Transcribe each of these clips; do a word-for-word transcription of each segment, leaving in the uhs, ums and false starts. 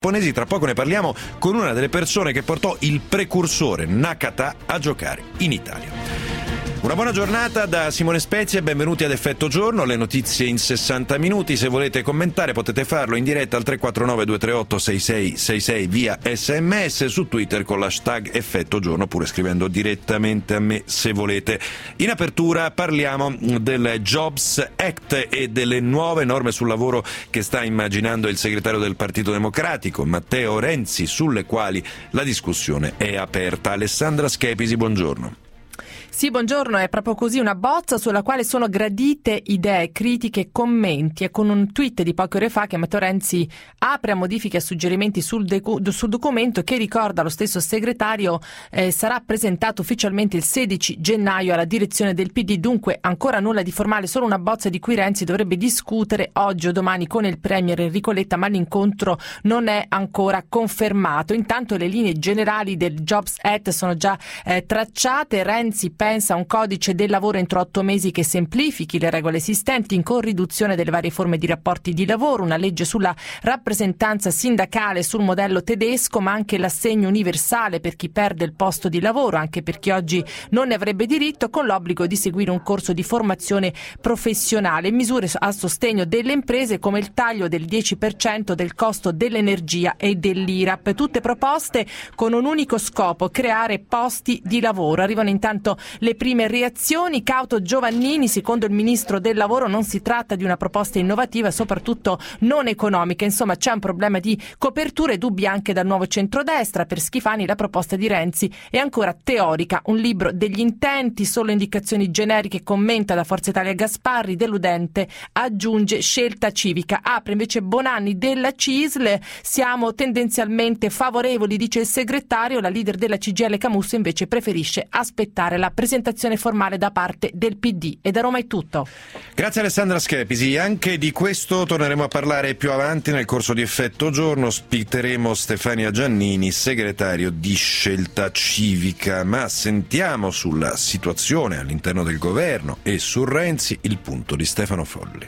giapponesi. Tra poco ne parliamo con una delle persone che portò il precursore Nakata a giocare in Italia. Una buona giornata da Simone Spezia e benvenuti ad Effetto Giorno, le notizie in sessanta minuti. Se volete commentare potete farlo in diretta al tre quattro nove due tre otto sei sei sei sei via sms, su Twitter con l'hashtag Effetto Giorno, oppure scrivendo direttamente a me se volete. In apertura parliamo del Jobs Act e delle nuove norme sul lavoro che sta immaginando il segretario del Partito Democratico Matteo Renzi, sulle quali la discussione è aperta. Alessandra Schepisi, buongiorno. Sì, buongiorno, è proprio così, una bozza sulla quale sono gradite idee, critiche, commenti. È con un tweet di poche ore fa che Matteo Renzi apre a modifiche e a suggerimenti sul, decu- sul documento che, ricorda lo stesso segretario, eh, sarà presentato ufficialmente il sedici gennaio alla direzione del P D. Dunque ancora nulla di formale, solo una bozza di cui Renzi dovrebbe discutere oggi o domani con il premier Enrico Letta, ma l'incontro non è ancora confermato. Intanto le linee generali del Jobs Act sono già eh, tracciate. Renzi pensa a un codice del lavoro entro otto mesi che semplifichi le regole esistenti con riduzione delle varie forme di rapporti di lavoro, una legge sulla rappresentanza sindacale sul modello tedesco, ma anche l'assegno universale per chi perde il posto di lavoro, anche per chi oggi non ne avrebbe diritto, con l'obbligo di seguire un corso di formazione professionale, misure a sostegno delle imprese come il taglio del dieci per cento del costo dell'energia e dell'I R A P, tutte proposte con un unico scopo: creare posti di lavoro. Arrivano intanto le prime reazioni. Cauto Giovannini: secondo il ministro del lavoro non si tratta di una proposta innovativa e soprattutto non economica. Insomma, c'è un problema di copertura e dubbi anche dal nuovo centrodestra. Per Schifani la proposta di Renzi è ancora teorica, un libro degli intenti, solo indicazioni generiche, commenta da Forza Italia Gasparri. Deludente, aggiunge, scelta civica. Apre invece Bonanni della C I S L: siamo tendenzialmente favorevoli, dice il segretario. La leader della C G I L Camusso invece preferisce aspettare la presentazione formale da parte del P D. E da Roma è tutto. Grazie Alessandra Schepisi. Anche di questo torneremo a parlare più avanti nel corso di Effetto Giorno. Ospiteremo Stefania Giannini, segretario di Scelta Civica. Ma sentiamo sulla situazione all'interno del governo e su Renzi il punto di Stefano Folli.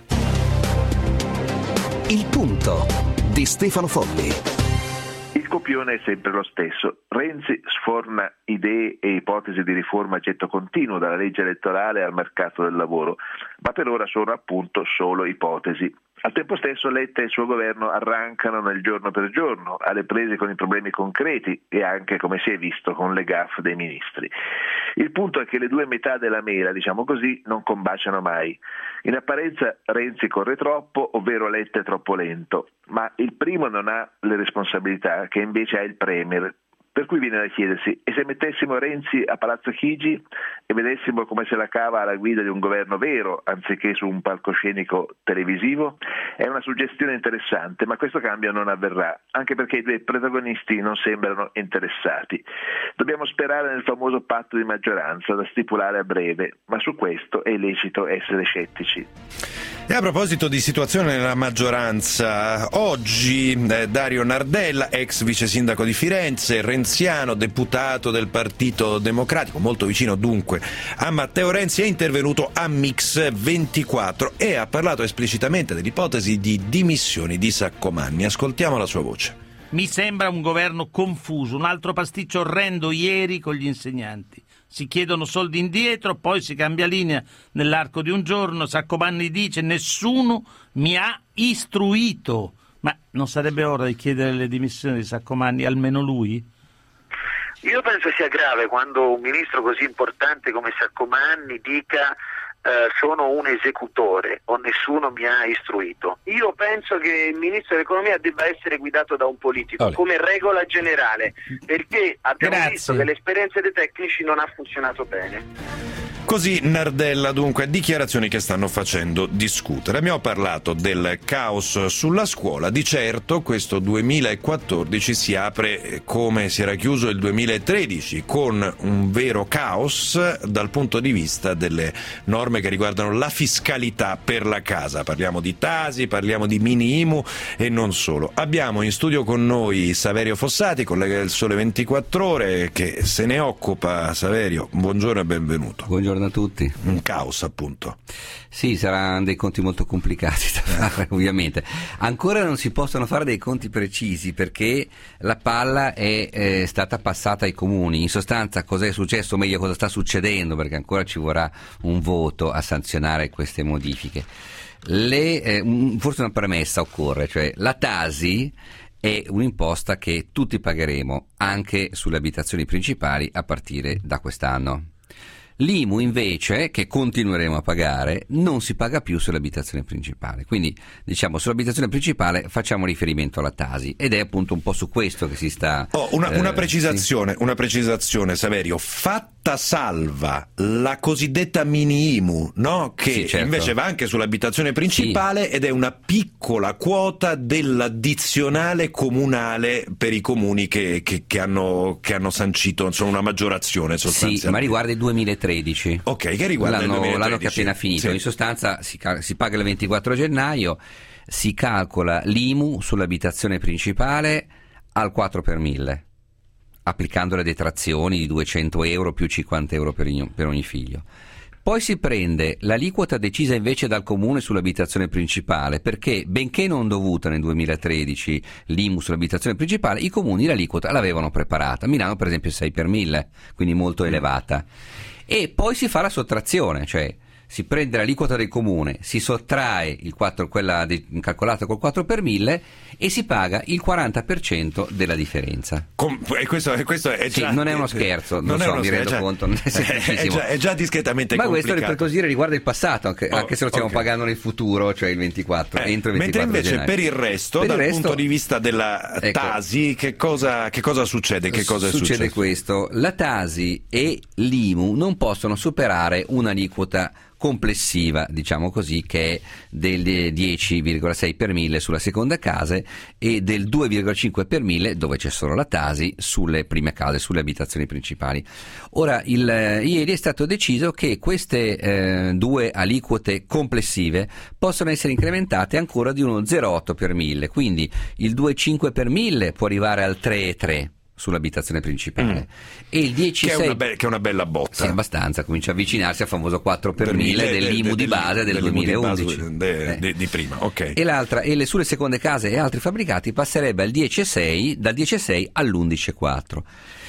Il punto di Stefano Folli. Il copione è sempre lo stesso. Renzi sforna idee e ipotesi di riforma a getto continuo, dalla legge elettorale al mercato del lavoro, ma per ora sono appunto solo ipotesi. Al tempo stesso Letta e il suo governo arrancano nel giorno per giorno, alle prese con i problemi concreti e anche, come si è visto, con le gaffe dei ministri. Il punto è che le due metà della mela, diciamo così, non combaciano mai. In apparenza Renzi corre troppo, ovvero Letta è troppo lento, ma il primo non ha le responsabilità che invece ha il premier. Per cui viene da chiedersi: e se mettessimo Renzi a Palazzo Chigi e vedessimo come se la cava alla guida di un governo vero, anziché su un palcoscenico televisivo? È una suggestione interessante, ma questo cambio non avverrà, anche perché i due protagonisti non sembrano interessati. Dobbiamo sperare nel famoso patto di maggioranza da stipulare a breve, ma su questo è lecito essere scettici. E a proposito di situazione nella maggioranza, oggi eh, Dario Nardella, ex vice sindaco di Firenze, renziano, deputato del Partito Democratico, molto vicino dunque a Matteo Renzi, è intervenuto a Mix ventiquattro e ha parlato esplicitamente dell'ipotesi di dimissioni di Saccomanni. Ascoltiamo la sua voce. Mi sembra un governo confuso, un altro pasticcio orrendo ieri con gli insegnanti. Si chiedono soldi indietro, poi si cambia linea nell'arco di un giorno. Saccomanni dice: nessuno mi ha istruito. Ma non sarebbe ora di chiedere le dimissioni di Saccomanni, almeno lui? Io penso sia grave quando un ministro così importante come Saccomanni dica eh, sono un esecutore o nessuno mi ha istruito. Io penso che il ministro dell'economia debba essere guidato da un politico, Olè. come regola generale, perché abbiamo Grazie. visto che l'esperienza dei tecnici non ha funzionato bene. Così Nardella, dunque, dichiarazioni che stanno facendo discutere. Abbiamo parlato del caos sulla scuola. Di certo questo duemilaquattordici si apre come si era chiuso il duemilatredici, con un vero caos dal punto di vista delle norme che riguardano la fiscalità per la casa. Parliamo di Tasi, parliamo di mini I M U e non solo. Abbiamo in studio con noi Saverio Fossati, collega del Sole ventiquattro Ore, che se ne occupa. Saverio, buongiorno e benvenuto. Buongiorno buongiorno a tutti. Un caos, appunto. Sì, saranno dei conti molto complicati da fare, ovviamente. Ancora non si possono fare dei conti precisi perché la palla è eh, stata passata ai comuni. In sostanza, cosa è successo, o meglio cosa sta succedendo, perché ancora ci vorrà un voto a sanzionare queste modifiche. Le, eh, forse una premessa occorre, cioè la Tasi è un'imposta che tutti pagheremo anche sulle abitazioni principali a partire da quest'anno. L'I M U invece, che continueremo a pagare, non si paga più sull'abitazione principale. Quindi, diciamo, sull'abitazione principale facciamo riferimento alla Tasi ed è appunto un po' su questo che si sta... Oh, una, una eh, precisazione, sì. una precisazione, Saverio. Fatta salva la cosiddetta mini I M U, no? Che sì, certo. invece va anche sull'abitazione principale, sì. ed è una piccola quota dell'addizionale comunale per i comuni che, che, che, hanno, che hanno sancito, insomma, una maggiorazione sostanzialmente. Sì, ma riguarda il duemilatredici. Ok, che riguarda l'anno, il duemilatredici. L'anno che è appena finito. Sì. In sostanza si, si paga il ventiquattro gennaio, si calcola l'I M U sull'abitazione principale al quattro per mille, applicando le detrazioni di duecento euro più cinquanta euro per ogni, per ogni figlio. Poi si prende l'aliquota decisa invece dal comune sull'abitazione principale, perché benché non dovuta nel duemilatredici l'I M U sull'abitazione principale, i comuni l'aliquota l'avevano preparata. Milano per esempio sei per mille, quindi molto elevata. E poi si fa la sottrazione, cioè si prende l'aliquota del comune, si sottrae il quattro, quella di, calcolata col quattro per mille e si paga il quaranta per cento della differenza. Com- e questo, questo è già, sì, non è uno scherzo, non, non so, è uno mi scherzo, rendo già, conto, non è è, già, è già discretamente ma complicato. questo per così riguarda il passato, anche, oh, anche se lo stiamo okay. pagando nel futuro, cioè il ventiquattro, eh, entro il ventiquattro mentre invece gennaio. per il resto, per dal il resto, punto di vista della ecco, Tasi, che cosa, che cosa succede? Che cosa succede è successo? questo, la Tasi e l'I M U non possono superare un'aliquota complessiva, diciamo così, che è del dieci virgola sei per mille sulla seconda casa e del due virgola cinque per mille, dove c'è solo la Tasi, sulle prime case, sulle abitazioni principali. Ora, il, eh, ieri è stato deciso che queste eh, due aliquote complessive possono essere incrementate ancora di uno zero virgola otto per mille, quindi il due virgola cinque per mille può arrivare al tre virgola tre sull'abitazione principale mm. e il dieci virgola sei che, be- che è una bella botta, sì, abbastanza, comincia a avvicinarsi al famoso quattro per mille dell'I M U di base del duemilaundici di, de, de, di prima, ok. E l'altra, e le sulle seconde case e altri fabbricati passerebbe al dieci virgola sei, dal dieci virgola sei all'undici virgola quattro.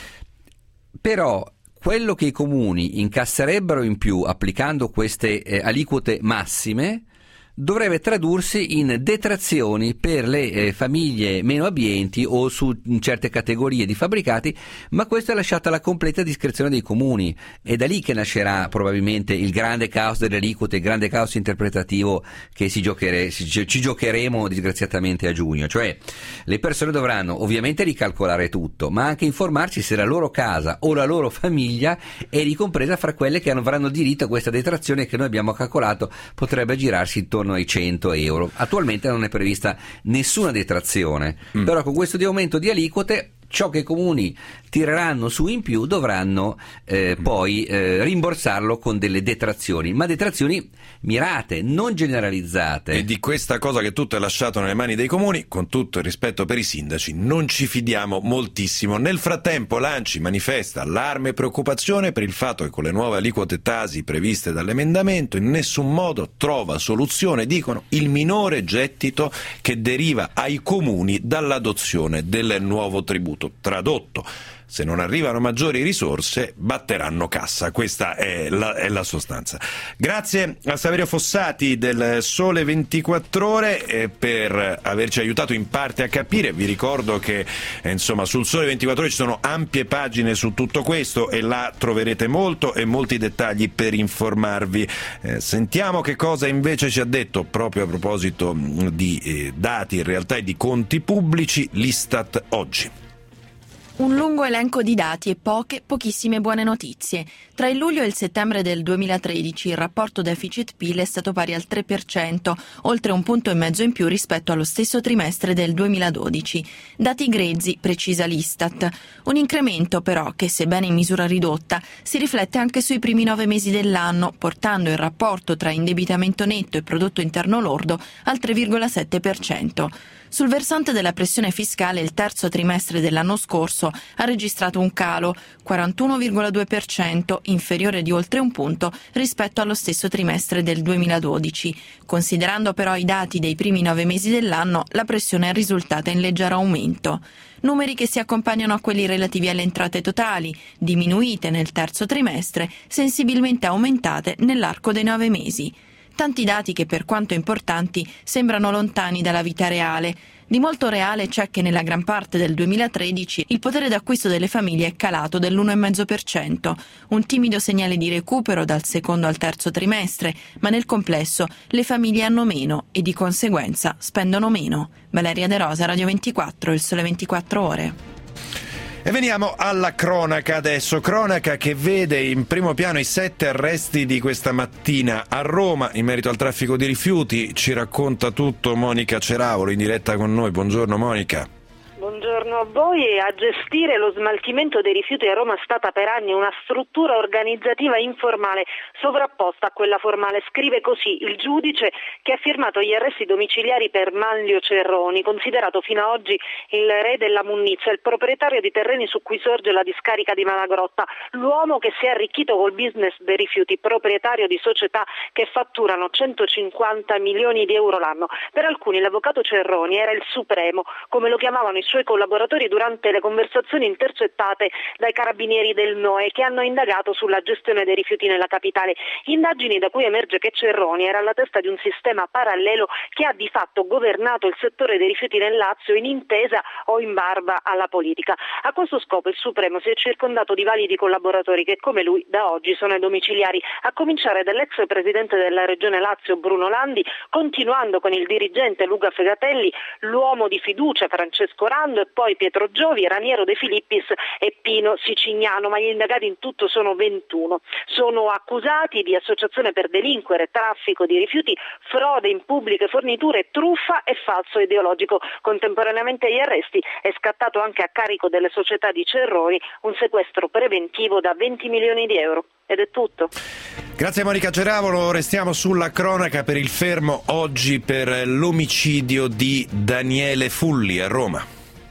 Però quello che i comuni incasserebbero in più applicando queste eh, aliquote massime dovrebbe tradursi in detrazioni per le eh, famiglie meno abbienti o su certe categorie di fabbricati, ma questo è lasciato alla completa discrezione dei comuni. È da lì che nascerà probabilmente il grande caos delle aliquote, il grande caos interpretativo che si giochere, si, ci giocheremo disgraziatamente a giugno. Cioè le persone dovranno ovviamente ricalcolare tutto, ma anche informarsi se la loro casa o la loro famiglia è ricompresa fra quelle che avranno diritto a questa detrazione che noi abbiamo calcolato potrebbe girarsi intorno ai cento euro. Attualmente non è prevista nessuna detrazione, mm. però con questo di aumento di aliquote ciò che i comuni tireranno su in più dovranno eh, poi eh, rimborsarlo con delle detrazioni, ma detrazioni mirate, non generalizzate. E di questa cosa che tutto è lasciato nelle mani dei comuni, con tutto il rispetto per i sindaci, non ci fidiamo moltissimo. Nel frattempo l'Anci manifesta allarme e preoccupazione per il fatto che con le nuove aliquote Tasi previste dall'emendamento in nessun modo trova soluzione, dicono, il minore gettito che deriva ai comuni dall'adozione del nuovo tributo. Tradotto, se non arrivano maggiori risorse batteranno cassa, questa è la, è la sostanza. Grazie a Saverio Fossati del Sole ventiquattro Ore eh, per averci aiutato in parte a capire. Vi ricordo che eh, insomma sul Sole ventiquattro Ore ci sono ampie pagine su tutto questo e là troverete molto e molti dettagli per informarvi. Eh, sentiamo che cosa invece ci ha detto proprio a proposito di eh, dati in realtà e di conti pubblici l'Istat oggi. Un lungo elenco di dati e poche, pochissime buone notizie. Tra il luglio e il settembre del duemilatredici il rapporto deficit-P I L è stato pari al tre per cento, oltre un punto e mezzo in più rispetto allo stesso trimestre del duemiladodici. Dati grezzi, precisa l'Istat. Un incremento però che, sebbene in misura ridotta, si riflette anche sui primi nove mesi dell'anno, portando il rapporto tra indebitamento netto e prodotto interno lordo al tre virgola sette per cento. Sul versante della pressione fiscale il terzo trimestre dell'anno scorso ha registrato un calo, quarantuno virgola due per cento, inferiore di oltre un punto rispetto allo stesso trimestre del duemiladodici. Considerando però i dati dei primi nove mesi dell'anno, la pressione è risultata in leggero aumento. Numeri che si accompagnano a quelli relativi alle entrate totali, diminuite nel terzo trimestre, sensibilmente aumentate nell'arco dei nove mesi. Tanti dati che, per quanto importanti, sembrano lontani dalla vita reale. Di molto reale c'è che nella gran parte del duemilatredici il potere d'acquisto delle famiglie è calato dell'uno virgola cinque per cento, un timido segnale di recupero dal secondo al terzo trimestre, ma nel complesso le famiglie hanno meno e di conseguenza spendono meno. Valeria De Rosa, Radio ventiquattro, Il Sole ventiquattro Ore. E veniamo alla cronaca adesso, cronaca che vede in primo piano i sette arresti di questa mattina a Roma in merito al traffico di rifiuti. Ci racconta tutto Monica Ceravolo in diretta con noi. Buongiorno Monica. Buongiorno a voi. A gestire lo smaltimento dei rifiuti a Roma è stata per anni una struttura organizzativa informale sovrapposta a quella formale. Scrive così il giudice che ha firmato gli arresti domiciliari per Manlio Cerroni, considerato fino ad oggi il re della munnizia, il proprietario di terreni su cui sorge la discarica di Malagrotta, l'uomo che si è arricchito col business dei rifiuti, proprietario di società che fatturano centocinquanta milioni di euro l'anno. Per alcuni l'avvocato Cerroni era il supremo, come lo chiamavano i suoi collaboratori durante le conversazioni intercettate dai carabinieri del N O E che hanno indagato sulla gestione dei rifiuti nella capitale. Indagini da cui emerge che Cerroni era alla testa di un sistema parallelo che ha di fatto governato il settore dei rifiuti nel Lazio in intesa o in barba alla politica. A questo scopo il Supremo si è circondato di validi collaboratori che come lui da oggi sono ai domiciliari, a cominciare dall'ex presidente della regione Lazio Bruno Landi, continuando con il dirigente Luca Fegatelli, l'uomo di fiducia Francesco Rando e poi Pietro Giovi, Raniero De Filippis e Pino Sicignano, ma gli indagati in tutto sono ventuno. Sono accusati di associazione per delinquere, traffico di rifiuti, frode in pubbliche forniture, truffa e falso ideologico. Contemporaneamente agli arresti è scattato anche a carico delle società di Cerroni un sequestro preventivo da venti milioni di euro. Ed è tutto. Grazie Monica Ceravolo, restiamo sulla cronaca per il fermo oggi per l'omicidio di Daniele Fulli a Roma.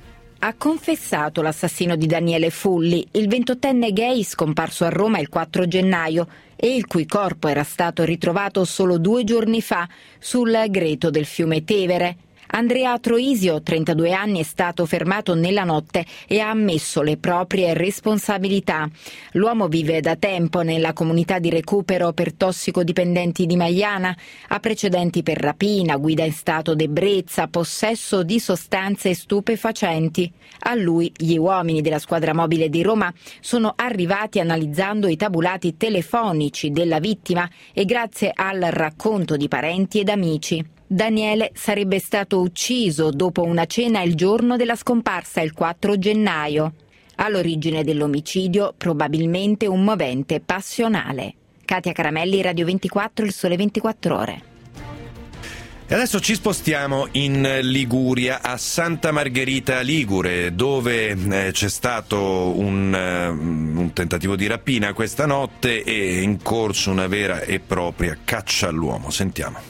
Ha confessato l'assassino di Daniele Fulli, il ventottenne gay scomparso a Roma il quattro gennaio e il cui corpo era stato ritrovato solo due giorni fa sul greto del fiume Tevere. Andrea Troisio, trentadue anni, è stato fermato nella notte e ha ammesso le proprie responsabilità. L'uomo vive da tempo nella comunità di recupero per tossicodipendenti di Maiana, ha precedenti per rapina, guida in stato d'ebbrezza, possesso di sostanze stupefacenti. A lui gli uomini della squadra mobile di Roma sono arrivati analizzando i tabulati telefonici della vittima e grazie al racconto di parenti ed amici. Daniele sarebbe stato ucciso dopo una cena il giorno della scomparsa, il quattro gennaio. All'origine dell'omicidio probabilmente un movente passionale. Katia Caramelli, Radio ventiquattro, Il Sole ventiquattro Ore. E adesso ci spostiamo in Liguria, a Santa Margherita Ligure, dove eh, c'è stato un, uh, un tentativo di rapina questa notte e è in corso una vera e propria caccia all'uomo. Sentiamo.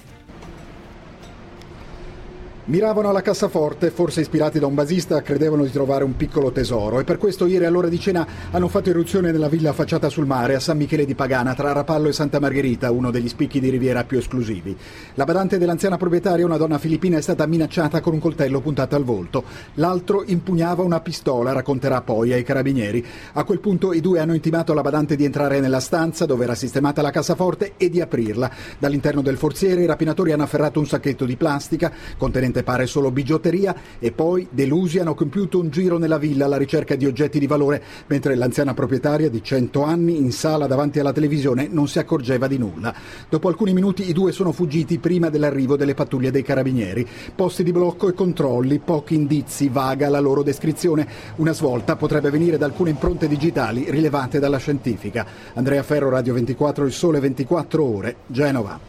Miravano alla cassaforte, forse ispirati da un basista, credevano di trovare un piccolo tesoro e per questo ieri all'ora di cena hanno fatto irruzione nella villa affacciata sul mare a San Michele di Pagana, tra Rapallo e Santa Margherita, uno degli spicchi di riviera più esclusivi. La badante dell'anziana proprietaria, una donna filippina, è stata minacciata con un coltello puntato al volto. L'altro impugnava una pistola, racconterà poi ai carabinieri. A quel punto i due hanno intimato alla badante di entrare nella stanza dove era sistemata la cassaforte e di aprirla. Dall'interno del forziere i rapinatori hanno afferrato un sacchetto di plastica contenente pare solo bigiotteria e poi, delusi, hanno compiuto un giro nella villa alla ricerca di oggetti di valore, mentre l'anziana proprietaria di cento anni in sala davanti alla televisione non si accorgeva di nulla. Dopo alcuni minuti i due sono fuggiti prima dell'arrivo delle pattuglie dei carabinieri. Posti di blocco e controlli, pochi indizi, vaga la loro descrizione. Una svolta potrebbe venire da alcune impronte digitali rilevate dalla scientifica. Andrea Ferro, Radio ventiquattro, Il Sole ventiquattro Ore, Genova.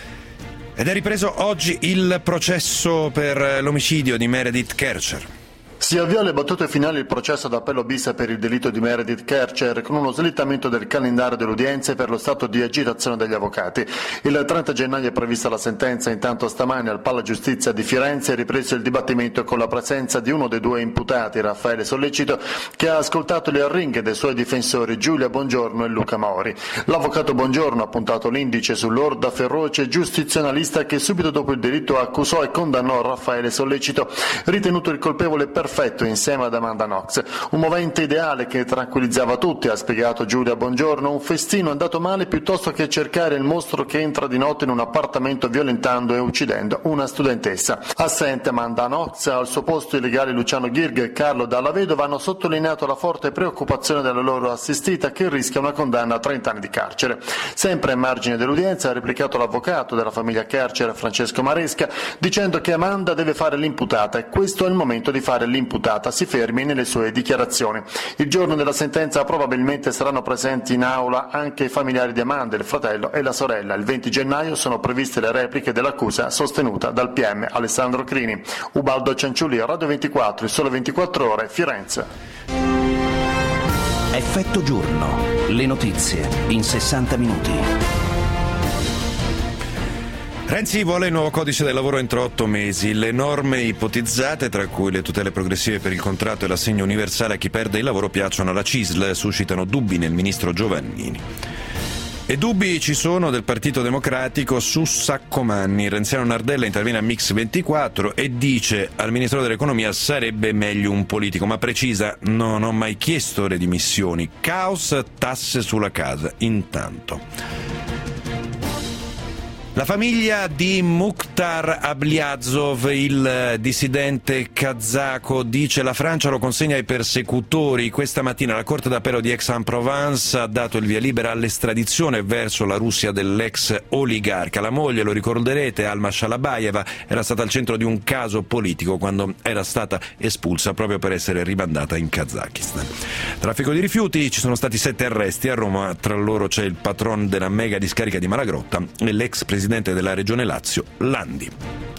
Ed è ripreso oggi il processo per l'omicidio di Meredith Kercher. Si avvia alle battute finali il processo d'appello bis per il delitto di Meredith Kercher, con uno slittamento del calendario delle udienze per lo stato di agitazione degli avvocati. Il trenta gennaio è prevista la sentenza, intanto stamani al Pala Giustizia di Firenze è ripreso il dibattimento con la presenza di uno dei due imputati, Raffaele Sollecito, che ha ascoltato le arringhe dei suoi difensori Giulia Bongiorno e Luca Mauri. L'avvocato Bongiorno ha puntato l'indice sull'orda feroce giustizionalista che subito dopo il delitto accusò e condannò Raffaele Sollecito, ritenuto il colpevole perfetto insieme ad Amanda Knox. Un movente ideale che tranquillizzava tutti, ha spiegato Giulia Bongiorno, un festino andato male piuttosto che cercare il mostro che entra di notte in un appartamento violentando e uccidendo una studentessa. Assente Amanda Knox, al suo posto i legali Luciano Ghirg e Carlo Dalla Vedova hanno sottolineato la forte preoccupazione della loro assistita che rischia una condanna a trenta anni di carcere. Sempre a margine dell'udienza ha replicato l'avvocato della famiglia Kercher, Francesco Maresca, dicendo che Amanda deve fare l'imputata e questo è il momento di fare l'imputata. Si fermi nelle sue dichiarazioni. Il giorno della sentenza probabilmente saranno presenti in aula anche i familiari di Amanda, il fratello e la sorella. Il venti gennaio sono previste le repliche dell'accusa sostenuta dal P M Alessandro Crini. Ubaldo Cianciulli, Radio ventiquattro, il Sole ventiquattro Ore, Firenze. Effetto giorno. Le notizie in sessanta minuti. Renzi vuole il nuovo codice del lavoro entro otto mesi. Le norme ipotizzate, tra cui le tutele progressive per il contratto e l'assegno universale a chi perde il lavoro, piacciono alla C I S L, suscitano dubbi nel ministro Giovannini. E dubbi ci sono del Partito Democratico su Saccomanni. Renziano Nardella interviene a Mix ventiquattro e dice al Ministro dell'Economia sarebbe meglio un politico, ma precisa: non ho mai chiesto le dimissioni. Caos, tasse sulla casa. Intanto la famiglia di Mukhtar Ablyazov, il dissidente kazako, dice la Francia lo consegna ai persecutori. Questa mattina la Corte d'Appello di Aix-en-Provence ha dato il via libera all'estradizione verso la Russia dell'ex oligarca. La moglie, lo ricorderete, Alma Shalabayeva, era stata al centro di un caso politico quando era stata espulsa proprio per essere rimandata in Kazakistan. Traffico di rifiuti, ci sono stati sette arresti a Roma, tra loro c'è il patron della mega discarica di Malagrotta e l'ex presidente della Regione Lazio, Landi.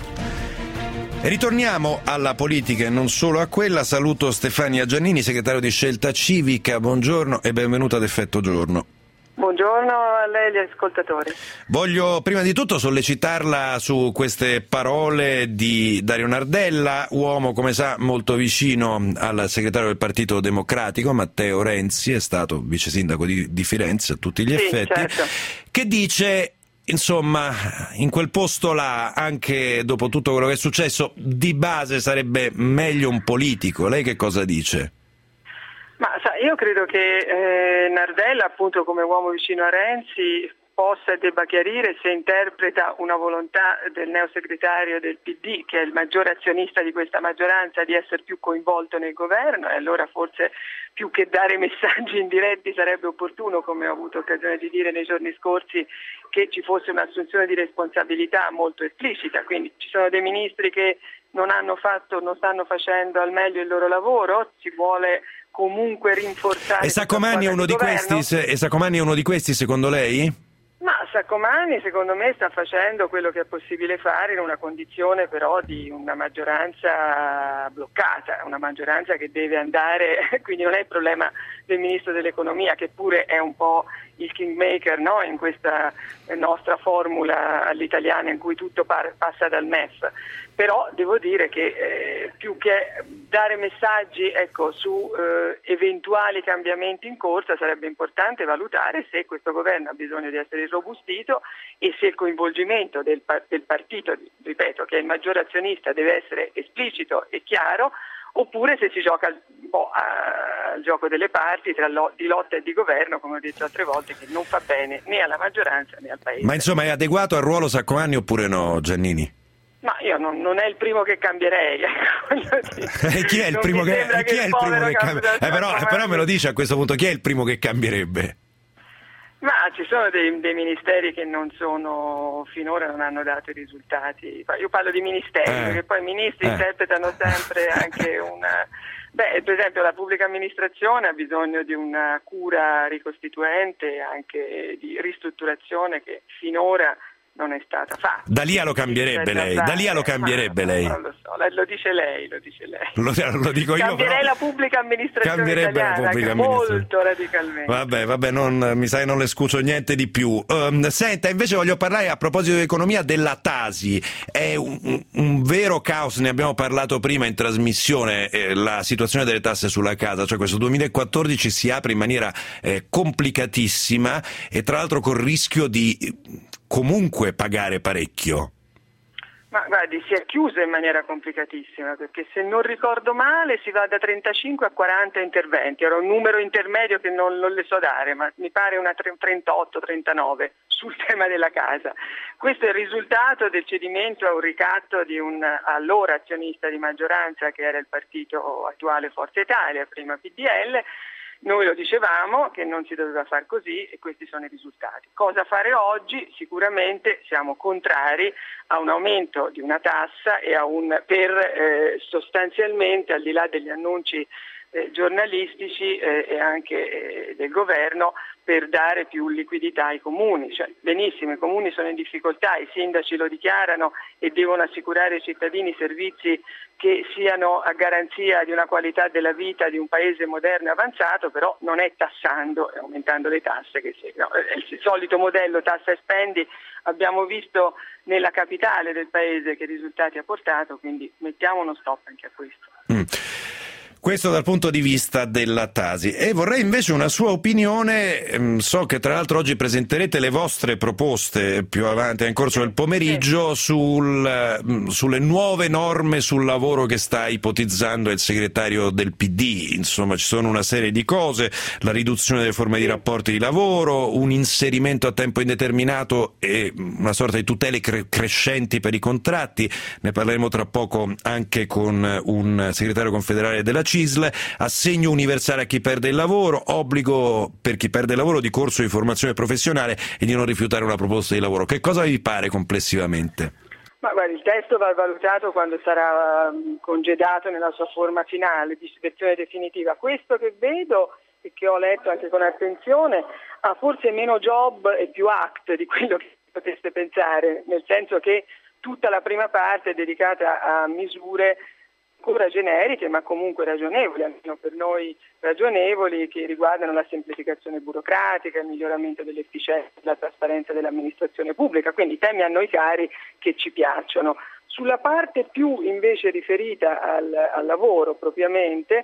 E ritorniamo alla politica e non solo a quella. Saluto Stefania Giannini, segretario di Scelta Civica. Buongiorno e benvenuta ad Effetto Giorno. Buongiorno a lei e agli ascoltatori. Voglio prima di tutto sollecitarla su queste parole di Dario Nardella, uomo, come sa, molto vicino al segretario del Partito Democratico, Matteo Renzi, è stato vice sindaco di, di Firenze a tutti gli sì, effetti, certo. Che dice: insomma, in quel posto là, anche dopo tutto quello che è successo, di base sarebbe meglio un politico. Lei che cosa dice? Ma sa, io credo che eh, Nardella, appunto, come uomo vicino a Renzi, possa e debba chiarire se interpreta una volontà del neosegretario del P D, che è il maggiore azionista di questa maggioranza, di essere più coinvolto nel governo, e allora forse più che dare messaggi indiretti sarebbe opportuno, come ho avuto occasione di dire nei giorni scorsi, che ci fosse un'assunzione di responsabilità molto esplicita. Quindi ci sono dei ministri che non hanno fatto, non stanno facendo al meglio il loro lavoro, si vuole comunque rinforzare. E Saccomanni è uno di questi, e Saccomanni è uno di questi secondo lei? Ma Saccomanni secondo me sta facendo quello che è possibile fare in una condizione però di una maggioranza bloccata, una maggioranza che deve andare, quindi non è il problema del Ministro dell'Economia, che pure è un po' il kingmaker, no? In questa nostra formula all'italiana in cui tutto par- passa dal M E F. Però devo dire che eh, più che dare messaggi ecco, su eh, eventuali cambiamenti in corsa, sarebbe importante valutare se questo governo ha bisogno di essere irrobustito e se il coinvolgimento del, par- del partito, ripeto, che è il maggiore azionista, deve essere esplicito e chiaro, oppure se si gioca un po' al gioco delle parti tra lo- di lotta e di governo, come ho detto altre volte, che non fa bene né alla maggioranza né al Paese. Ma insomma è adeguato al ruolo Saccomanni oppure no, Giannini? Ma io non, non è il primo che cambierei. E chi è il primo che, che, chi è il primo che cambierebbe? Eh, però, però me lo dice a questo punto, chi è il primo che cambierebbe? Ma ci sono dei, dei ministeri che non sono, finora non hanno dato i risultati. Io parlo di ministeri, eh. perché poi i ministri eh. interpretano sempre anche una... Beh, per esempio la pubblica amministrazione ha bisogno di una cura ricostituente, anche di ristrutturazione che finora non è stata fatta. Dalia lo cambierebbe lei, Dalia lo cambierebbe ma, lei. Non lo so, lo dice lei, lo dice lei. Lo, lo dico io. Cambierei però... la pubblica amministrazione Cambierebbe italiana, la pubblica molto radicalmente. Vabbè, vabbè, non, mi sa che non le scuso niente di più. Um, senta, invece voglio parlare a proposito di economia della Tasi. È un, un, un vero caos, ne abbiamo parlato prima in trasmissione, eh, la situazione delle tasse sulla casa, cioè questo duemilaquattordici si apre in maniera eh, complicatissima e tra l'altro col rischio di comunque pagare parecchio. Ma guardi, si è chiuso in maniera complicatissima, perché se non ricordo male si va da trentacinque a quaranta interventi, era un numero intermedio che non, non le so dare, ma mi pare una trentotto trentanove sul tema della casa. Questo è il risultato del cedimento a un ricatto di un allora azionista di maggioranza che era il partito attuale Forza Italia, prima P D L. Noi lo dicevamo che non si doveva far così e questi sono i risultati. Cosa fare oggi? Sicuramente siamo contrari a un aumento di una tassa e a un per eh, sostanzialmente, al di là degli annunci eh, giornalistici eh, e anche eh, del governo, per dare più liquidità ai comuni. Cioè, benissimo, i comuni sono in difficoltà, i sindaci lo dichiarano e devono assicurare ai cittadini servizi che siano a garanzia di una qualità della vita di un paese moderno e avanzato, però non è tassando e aumentando le tasse che si, no, è il solito modello tassa e spendi. Abbiamo visto nella capitale del paese che risultati ha portato, quindi mettiamo uno stop anche a questo. Mm. Questo dal punto di vista della Tasi. E vorrei invece una sua opinione, so che tra l'altro oggi presenterete le vostre proposte più avanti in corso del pomeriggio sul, sulle nuove norme sul lavoro che sta ipotizzando il segretario del P D. Insomma, ci sono una serie di cose, la riduzione delle forme di rapporti di lavoro, un inserimento a tempo indeterminato e una sorta di tutele cre- crescenti per i contratti. Ne parleremo tra poco anche con un segretario confederale della C I S L, assegno universale a chi perde il lavoro, obbligo per chi perde il lavoro di corso di formazione professionale e di non rifiutare una proposta di lavoro. Che cosa vi pare complessivamente? Ma guarda, il testo va valutato quando sarà congedato nella sua forma finale, di versione definitiva. Questo che vedo e che ho letto anche con attenzione ha forse meno job e più act di quello che poteste pensare, nel senso che tutta la prima parte è dedicata a misure ancora generiche ma comunque ragionevoli, almeno per noi ragionevoli, che riguardano la semplificazione burocratica, il miglioramento dell'efficienza e della trasparenza dell'amministrazione pubblica, quindi temi a noi cari che ci piacciono. Sulla parte più invece riferita al, al lavoro propriamente,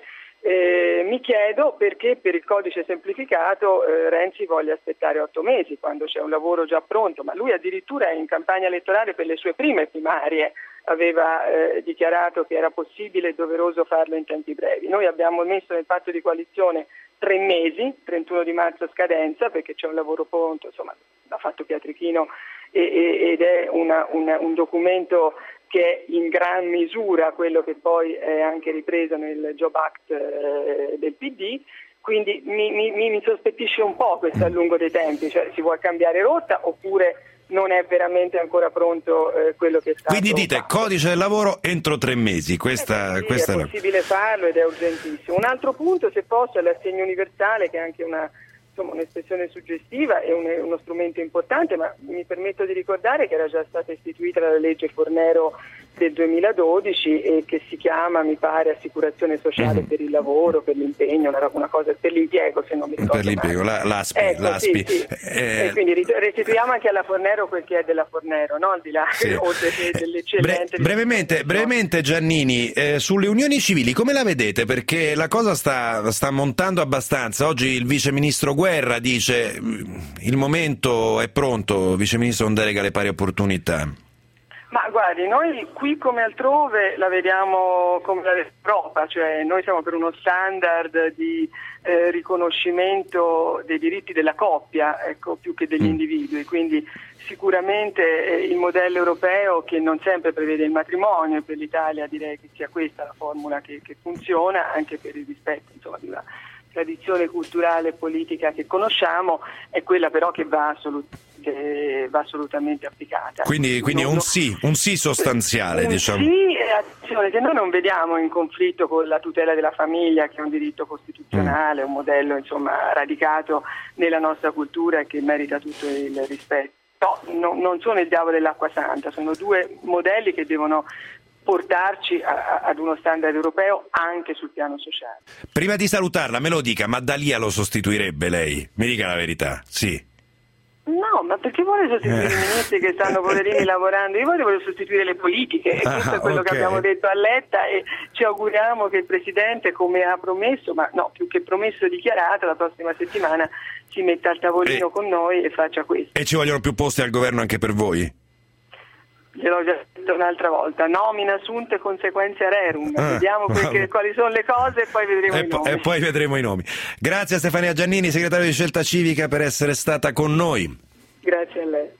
eh, mi chiedo perché per il codice semplificato eh, Renzi voglia aspettare otto mesi quando c'è un lavoro già pronto, ma lui addirittura è in campagna elettorale per le sue prime primarie aveva eh, dichiarato che era possibile e doveroso farlo in tempi brevi. Noi abbiamo messo nel patto di coalizione tre mesi, trentuno di marzo scadenza, perché c'è un lavoro pronto, insomma l'ha fatto Pietrichino e, e, ed è una, una, un documento che è in gran misura quello che poi è anche ripreso nel Job Act eh, del P D, quindi mi, mi, mi sospettisce un po' questo allungo dei tempi, cioè si vuole cambiare rotta oppure non è veramente ancora pronto eh, quello che è stato Quindi dite fatto. Codice del lavoro entro tre mesi, questa, eh, sì, questa è è possibile la... farlo ed è urgentissimo. Un altro punto, se posso, è l'assegno universale, che è anche una, insomma, un'espressione suggestiva e un, uno strumento importante, ma mi permetto di ricordare che era già stata istituita dalla legge Fornero del duemiladodici e che si chiama, mi pare, assicurazione sociale mm-hmm. per il lavoro, per l'impegno, una, una cosa per l'impiego, se non mi ricordo per l'impiego, la, l'A S P, ecco, l'A S P. Sì, sì. Eh... E quindi restituiamo anche alla Fornero quel che è della Fornero, no? Al di là sì. oltre che dell'eccellente. Bre- brevemente, brevemente Giannini, eh, sulle unioni civili come la vedete? Perché la cosa sta, sta montando abbastanza. Oggi il vice ministro Guerra dice il momento è pronto, vice ministro con delega alle pari opportunità. Ma guardi, noi qui come altrove la vediamo come l'Europa, cioè noi siamo per uno standard di eh, riconoscimento dei diritti della coppia, ecco, più che degli individui, quindi sicuramente eh, il modello europeo, che non sempre prevede il matrimonio, e per l'Italia direi che sia questa la formula che, che funziona, anche per il rispetto, insomma, di una tradizione culturale e politica che conosciamo, è quella però che va assolutamente, va assolutamente applicata. Quindi, quindi non, un sì, un sì sostanziale, un diciamo. Sì, attenzione, che noi non vediamo in conflitto con la tutela della famiglia, che è un diritto costituzionale, mm. un modello insomma radicato nella nostra cultura e che merita tutto il rispetto. no, no, non sono il diavolo dell'acqua santa, sono due modelli che devono portarci a, a, ad uno standard europeo anche sul piano sociale. Prima di salutarla, me lo dica, ma D'Alia lo sostituirebbe lei? Mi dica la verità, sì. No, ma perché vuole sostituire i ministri che stanno poverini lavorando? Io voglio sostituire le politiche, e questo ah, è quello okay. che abbiamo detto a Letta, e ci auguriamo che il Presidente, come ha promesso, ma no, più che promesso dichiarato, la prossima settimana si metta al tavolino e... con noi e faccia questo. E ci vogliono più posti al governo anche per voi? Gliel'ho già detto un'altra volta, nomina assunte conseguenze rerum, ah, vediamo perché, quali sono le cose e poi vedremo e i nomi. E poi vedremo i nomi. Grazie a Stefania Giannini, segretario di Scelta Civica, per essere stata con noi. Grazie a lei.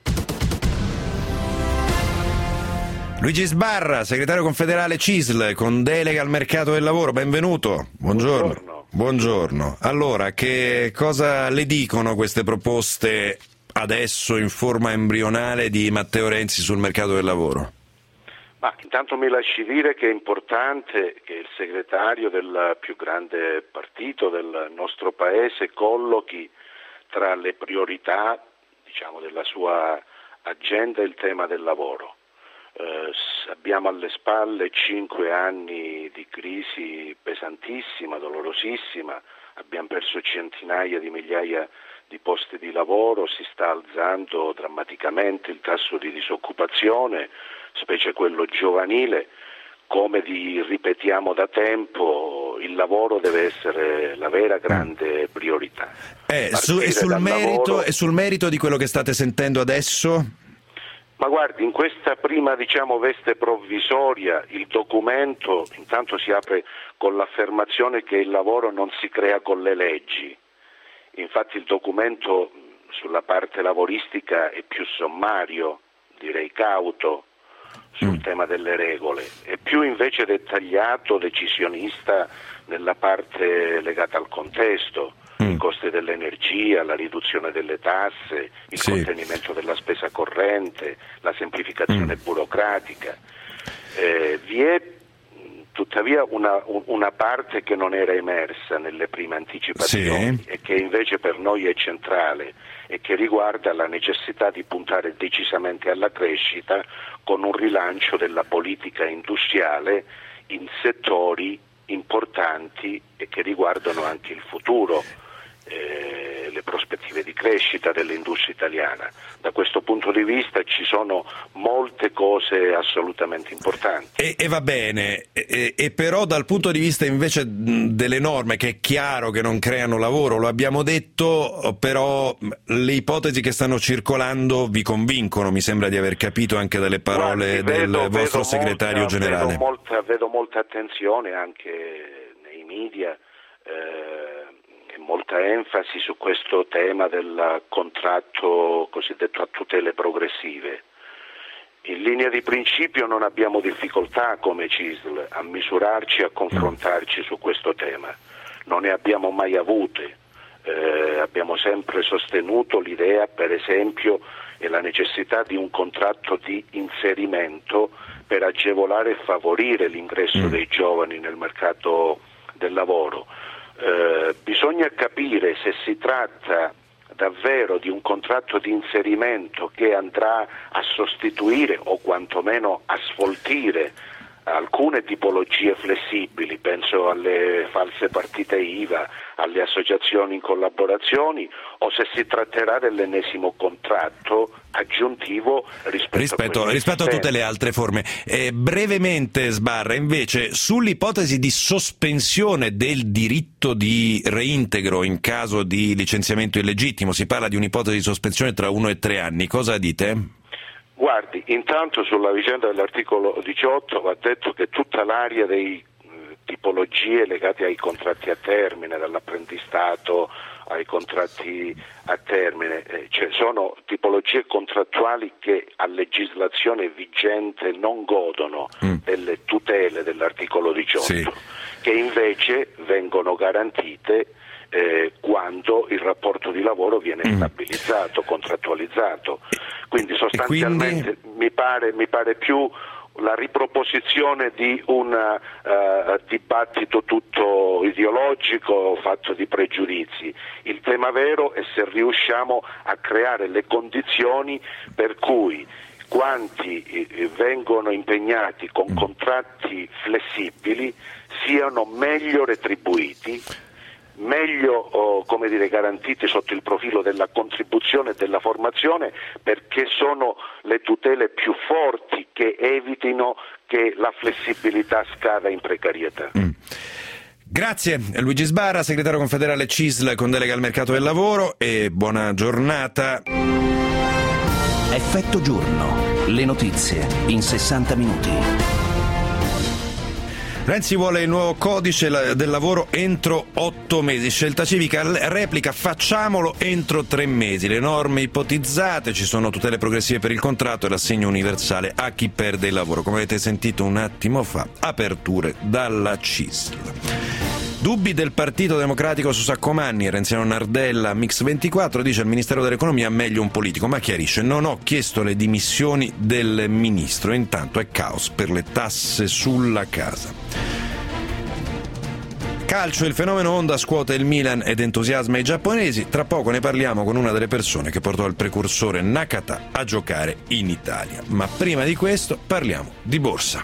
Luigi Sbarra, segretario confederale C I S L, con delega al mercato del lavoro, benvenuto. Buongiorno. Buongiorno. Buongiorno. Allora, che cosa le dicono queste proposte adesso in forma embrionale di Matteo Renzi sul mercato del lavoro? Ma intanto mi lasci dire che è importante che il segretario del più grande partito del nostro paese collochi tra le priorità, diciamo, della sua agenda il tema del lavoro. Eh, abbiamo alle spalle cinque anni di crisi pesantissima, dolorosissima, abbiamo perso centinaia di migliaia di posti di lavoro, si sta alzando drammaticamente il tasso di disoccupazione, specie quello giovanile. Come di, ripetiamo da tempo, il lavoro deve essere la vera grande priorità. Eh, su, e, sul merito, lavoro... e sul merito di quello che state sentendo adesso? Ma guardi, in questa prima, diciamo, veste provvisoria, il documento intanto si apre con l'affermazione che il lavoro non si crea con le leggi. Infatti il documento sulla parte lavoristica è più sommario, direi cauto, sul mm. tema delle regole, è più invece dettagliato, decisionista nella parte legata al contesto, mm. i costi dell'energia, la riduzione delle tasse, il sì. contenimento della spesa corrente, la semplificazione mm. burocratica. Eh, vi è tuttavia una, una parte che non era emersa nelle prime anticipazioni sì. e che invece per noi è centrale e che riguarda la necessità di puntare decisamente alla crescita con un rilancio della politica industriale in settori importanti e che riguardano anche il futuro, eh, le prospettive di crescita dell'industria italiana. Da questo punto di vista ci sono molte cose assolutamente importanti. E, e va bene, e, e però dal punto di vista invece delle norme, che è chiaro che non creano lavoro, lo abbiamo detto, però le ipotesi che stanno circolando vi convincono, mi sembra di aver capito anche dalle parole Guardi, vedo, del vostro vedo segretario molta, generale. Vedo molta, vedo molta attenzione anche nei media, eh, molta enfasi su questo tema del contratto cosiddetto a tutele progressive. In linea di principio non abbiamo difficoltà come C I S L a misurarci, a confrontarci su questo tema, non ne abbiamo mai avute, eh, abbiamo sempre sostenuto l'idea, per esempio, e la necessità di un contratto di inserimento per agevolare e favorire l'ingresso dei giovani nel mercato del lavoro. Eh, bisogna capire se si tratta davvero di un contratto di inserimento che andrà a sostituire o quantomeno a sfoltire alcune tipologie flessibili, penso alle false partite I V A, alle associazioni in collaborazioni, o se si tratterà dell'ennesimo contratto aggiuntivo rispetto, rispetto, a, rispetto a tutte le altre forme. Eh, brevemente, Sbarra, invece, sull'ipotesi di sospensione del diritto di reintegro in caso di licenziamento illegittimo, si parla di un'ipotesi di sospensione tra uno e tre anni, cosa dite? Guardi, intanto sulla vicenda dell'articolo diciotto va detto che tutta l'area dei tipologie legate ai contratti a termine, dall'apprendistato ai contratti a termine, eh, cioè sono tipologie contrattuali che a legislazione vigente non godono mm. delle tutele dell'articolo diciotto, sì. che invece vengono garantite eh, quando il rapporto di lavoro viene mm. stabilizzato, contrattualizzato. Quindi sostanzialmente quindi... mi pare, mi pare più la riproposizione di un uh, dibattito tutto ideologico fatto di pregiudizi. Il tema vero è se riusciamo a creare le condizioni per cui quanti eh, vengono impegnati con contratti flessibili siano meglio retribuiti, meglio oh, come dire, garantiti sotto il profilo della contribuzione e della formazione, perché sono le tutele più forti che evitino che la flessibilità scada in precarietà. Mm. Grazie Luigi Sbarra, segretario confederale C I S L con delega al mercato del lavoro, e buona giornata. Effetto giorno, le notizie in sessanta minuti. Renzi vuole il nuovo codice del lavoro entro otto mesi. Scelta Civica replica: facciamolo entro tre mesi. Le norme ipotizzate, ci sono tutele progressive per il contratto e l'assegno universale a chi perde il lavoro. Come avete sentito un attimo fa, aperture dalla C I S L. Dubbi del Partito Democratico su Saccomanni. Renziano Nardella, Mix ventiquattro, dice: il Ministero dell'Economia meglio un politico, ma chiarisce: non ho chiesto le dimissioni del ministro. Intanto è caos per le tasse sulla casa. Calcio, il fenomeno Honda scuote il Milan ed entusiasma i giapponesi. Tra poco ne parliamo con una delle persone che portò il precursore Nakata a giocare in Italia. Ma prima di questo parliamo di borsa.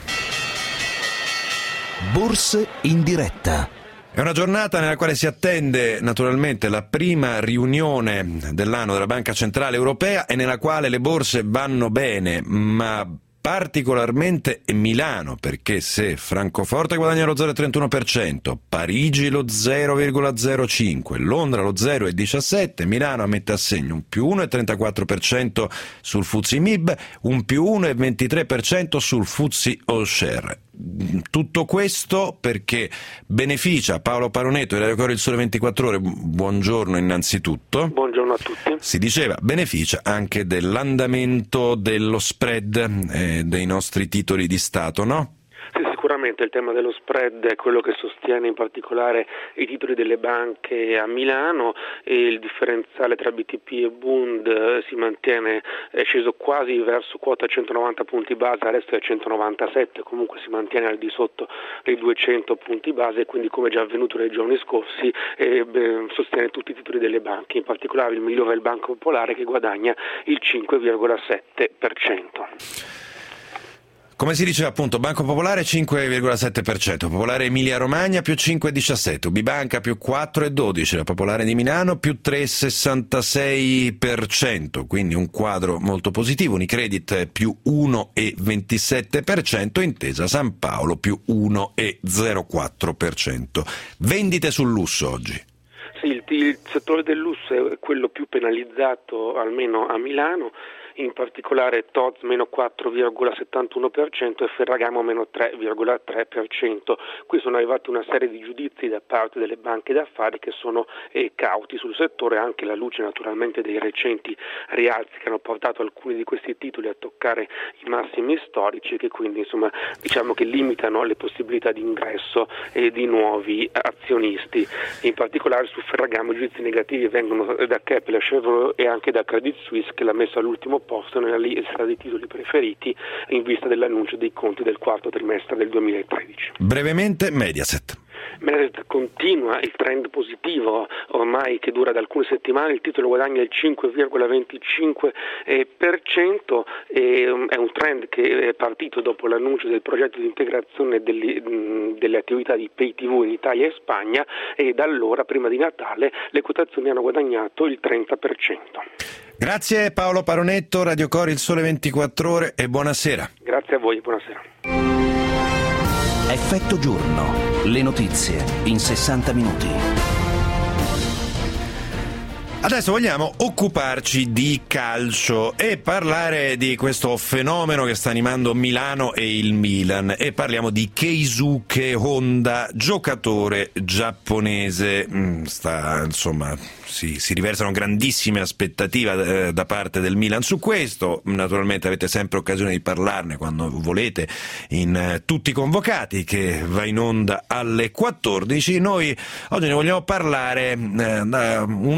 Borse in diretta. È una giornata nella quale si attende naturalmente la prima riunione dell'anno della Banca Centrale Europea e nella quale le borse vanno bene, ma particolarmente Milano, perché se Francoforte guadagna lo zero virgola trentuno per cento, Parigi lo zero virgola zero cinque per cento, Londra lo zero virgola diciassette per cento, Milano mette a segno un più uno virgola trentaquattro per cento sul F T S E M I B, un più uno virgola ventitré per cento sul F T S E All Share. Tutto questo perché beneficia Paolo Paronetto e Radio Coro Il Sole ventiquattro Ore. Buongiorno innanzitutto. Buongiorno a tutti. Si diceva, beneficia anche dell'andamento dello spread eh, dei nostri titoli di Stato, no? Sì, sicuramente il tema dello spread è quello che sostiene in particolare i titoli delle banche a Milano, e il differenziale tra B T P e Bund si mantiene, è sceso quasi verso quota centonovanta punti base, adesso è centonovantasette, comunque si mantiene al di sotto dei duecento punti base, e quindi, come già avvenuto nei giorni scorsi, eh, beh, sostiene tutti i titoli delle banche, in particolare il migliore è il Banco Popolare che guadagna il cinque virgola sette per cento. Come si diceva appunto, Banco Popolare cinque virgola sette per cento, Popolare Emilia Romagna più cinque virgola diciassette per cento, Ubibanca più quattro virgola dodici per cento, la Popolare di Milano più tre virgola sessantasei per cento, quindi un quadro molto positivo. Unicredit più uno virgola ventisette per cento, Intesa San Paolo più uno virgola zero quattro per cento. Vendite sul lusso oggi. Sì, il, il settore del lusso è quello più penalizzato, almeno a Milano. In particolare T O Z meno quattro virgola settantuno per cento e Ferragamo meno tre virgola tre per cento. Qui sono arrivati una serie di giudizi da parte delle banche d'affari che sono eh, cauti sul settore, anche alla luce naturalmente dei recenti rialzi che hanno portato alcuni di questi titoli a toccare i massimi storici, che quindi insomma diciamo che limitano le possibilità di ingresso eh, di nuovi azionisti. In particolare su Ferragamo i giudizi negativi vengono da Kepler, Chevrolet e anche da Credit Suisse, che l'ha messo all'ultimo posto nella lista dei titoli preferiti in vista dell'annuncio dei conti del quarto trimestre del duemilatredici. Brevemente Mediaset. Mediaset continua il trend positivo ormai che dura da alcune settimane, il titolo guadagna il cinque virgola venticinque per cento, è un trend che è partito dopo l'annuncio del progetto di integrazione delle, delle attività di Pay T V in Italia e Spagna, e da allora, prima di Natale, le quotazioni hanno guadagnato il trenta per cento. Grazie Paolo Paronetto, Radio Coro Il Sole ventiquattro Ore, e buonasera. Grazie a voi, buonasera. Effetto giorno, le notizie in sessanta minuti. Adesso vogliamo occuparci di calcio e parlare di questo fenomeno che sta animando Milano e il Milan, e parliamo di Keisuke Honda, giocatore giapponese. Sta, insomma, si, si riversano grandissime aspettative eh, da parte del Milan su questo. Naturalmente avete sempre occasione di parlarne quando volete in eh, Tutti Convocati, che va in onda alle quattordici. Noi oggi ne vogliamo parlare eh, da un altro